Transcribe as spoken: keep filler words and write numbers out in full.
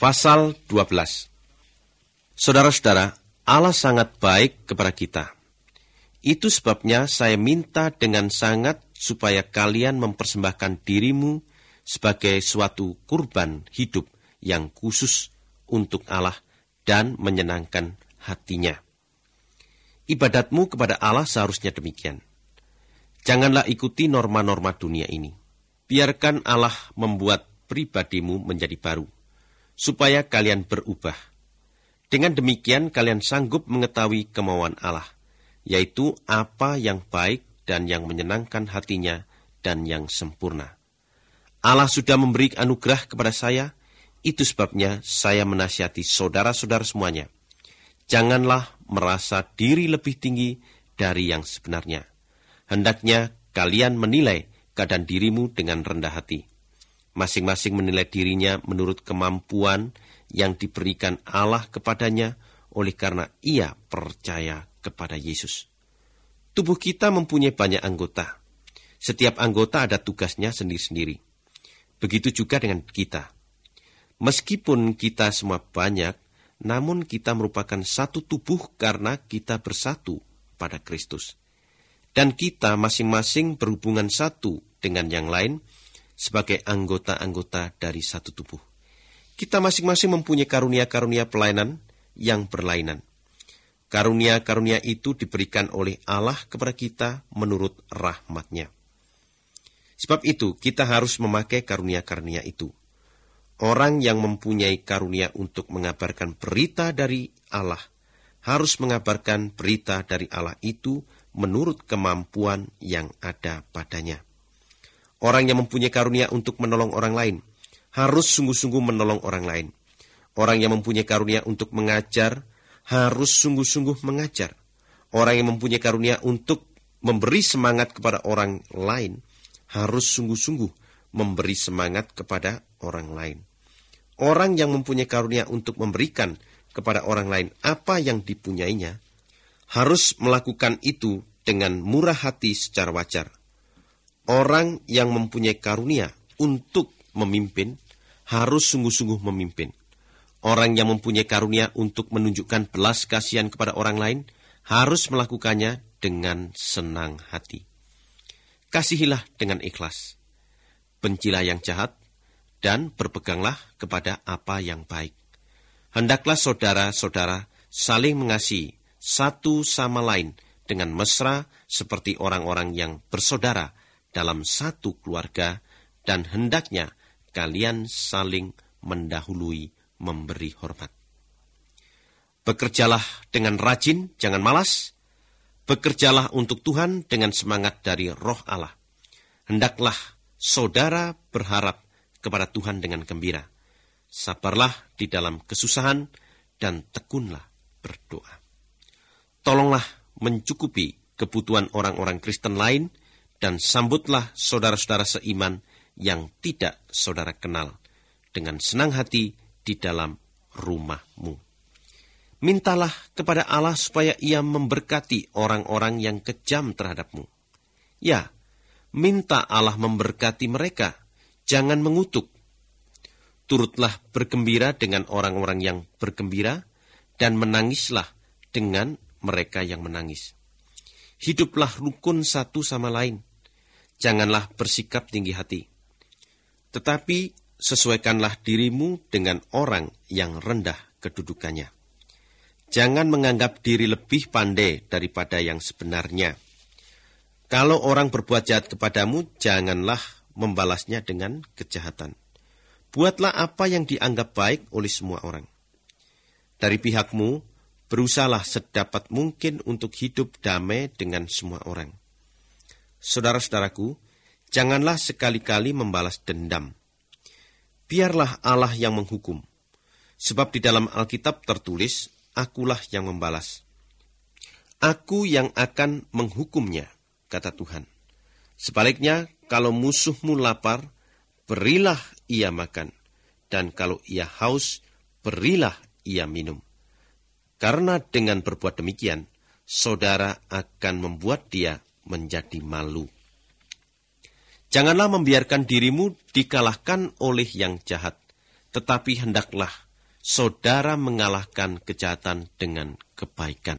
Pasal dua belas. Saudara-saudara, Allah sangat baik kepada kita. Itu sebabnya saya minta dengan sangat supaya kalian mempersembahkan dirimu sebagai suatu kurban hidup yang khusus untuk Allah dan menyenangkan hatinya. Ibadatmu kepada Allah seharusnya demikian. Janganlah ikuti norma-norma dunia ini. Biarkan Allah membuat pribadimu menjadi baru, supaya kalian berubah. Dengan demikian kalian sanggup mengetahui kemauan Allah, yaitu apa yang baik dan yang menyenangkan hatinya dan yang sempurna. Allah sudah memberi anugerah kepada saya, itu sebabnya saya menasihati saudara-saudara semuanya. Janganlah merasa diri lebih tinggi dari yang sebenarnya. Hendaknya kalian menilai keadaan dirimu dengan rendah hati. Masing-masing menilai dirinya menurut kemampuan yang diberikan Allah kepadanya oleh karena ia percaya kepada Yesus. Tubuh kita mempunyai banyak anggota. Setiap anggota ada tugasnya sendiri-sendiri. Begitu juga dengan kita. Meskipun kita semua banyak, namun kita merupakan satu tubuh karena kita bersatu pada Kristus. Dan kita masing-masing berhubungan satu dengan yang lain sebagai anggota-anggota dari satu tubuh. Kita masing-masing mempunyai karunia-karunia pelayanan yang berlainan. Karunia-karunia itu diberikan oleh Allah kepada kita menurut rahmat-Nya. Sebab itu, kita harus memakai karunia-karunia itu. Orang yang mempunyai karunia untuk mengabarkan berita dari Allah, harus mengabarkan berita dari Allah itu menurut kemampuan yang ada padanya. Orang yang mempunyai karunia untuk menolong orang lain, harus sungguh-sungguh menolong orang lain. Orang yang mempunyai karunia untuk mengajar, harus sungguh-sungguh mengajar. Orang yang mempunyai karunia untuk memberi semangat kepada orang lain, harus sungguh-sungguh memberi semangat kepada orang lain. Orang yang mempunyai karunia untuk memberikan kepada orang lain apa yang dipunyainya, harus melakukan itu dengan murah hati secara wajar. Orang yang mempunyai karunia untuk memimpin, harus sungguh-sungguh memimpin. Orang yang mempunyai karunia untuk menunjukkan belas kasihan kepada orang lain, harus melakukannya dengan senang hati. Kasihilah dengan ikhlas. Bencilah yang jahat, dan berpeganglah kepada apa yang baik. Hendaklah saudara-saudara saling mengasihi satu sama lain dengan mesra seperti orang-orang yang bersaudara dalam satu keluarga, dan hendaknya kalian saling mendahului memberi hormat. Bekerjalah dengan rajin, jangan malas. Bekerjalah untuk Tuhan dengan semangat dari Roh Allah. Hendaklah saudara berharap kepada Tuhan dengan gembira. Sabarlah di dalam kesusahan dan tekunlah berdoa. Tolonglah mencukupi kebutuhan orang-orang Kristen lain dan sambutlah saudara-saudara seiman yang tidak saudara kenal dengan senang hati di dalam rumahmu. Mintalah kepada Allah supaya Ia memberkati orang-orang yang kejam terhadapmu. Ya, minta Allah memberkati mereka, jangan mengutuk. Turutlah bergembira dengan orang-orang yang bergembira, dan menangislah dengan mereka yang menangis. Hiduplah rukun satu sama lain. Janganlah bersikap tinggi hati. Tetapi sesuaikanlah dirimu dengan orang yang rendah kedudukannya. Jangan menganggap diri lebih pandai daripada yang sebenarnya. Kalau orang berbuat jahat kepadamu, janganlah membalasnya dengan kejahatan. Buatlah apa yang dianggap baik oleh semua orang. Dari pihakmu, berusahalah sedapat mungkin untuk hidup damai dengan semua orang. Saudara-saudaraku, janganlah sekali-kali membalas dendam. Biarlah Allah yang menghukum. Sebab di dalam Alkitab tertulis, akulah yang membalas. Aku yang akan menghukumnya, kata Tuhan. Sebaliknya, kalau musuhmu lapar, berilah ia makan. Dan kalau ia haus, berilah ia minum. Karena dengan berbuat demikian, saudara akan membuat dia menjadi malu. Janganlah membiarkan dirimu dikalahkan oleh yang jahat, tetapi hendaklah saudara mengalahkan kejahatan dengan kebaikan.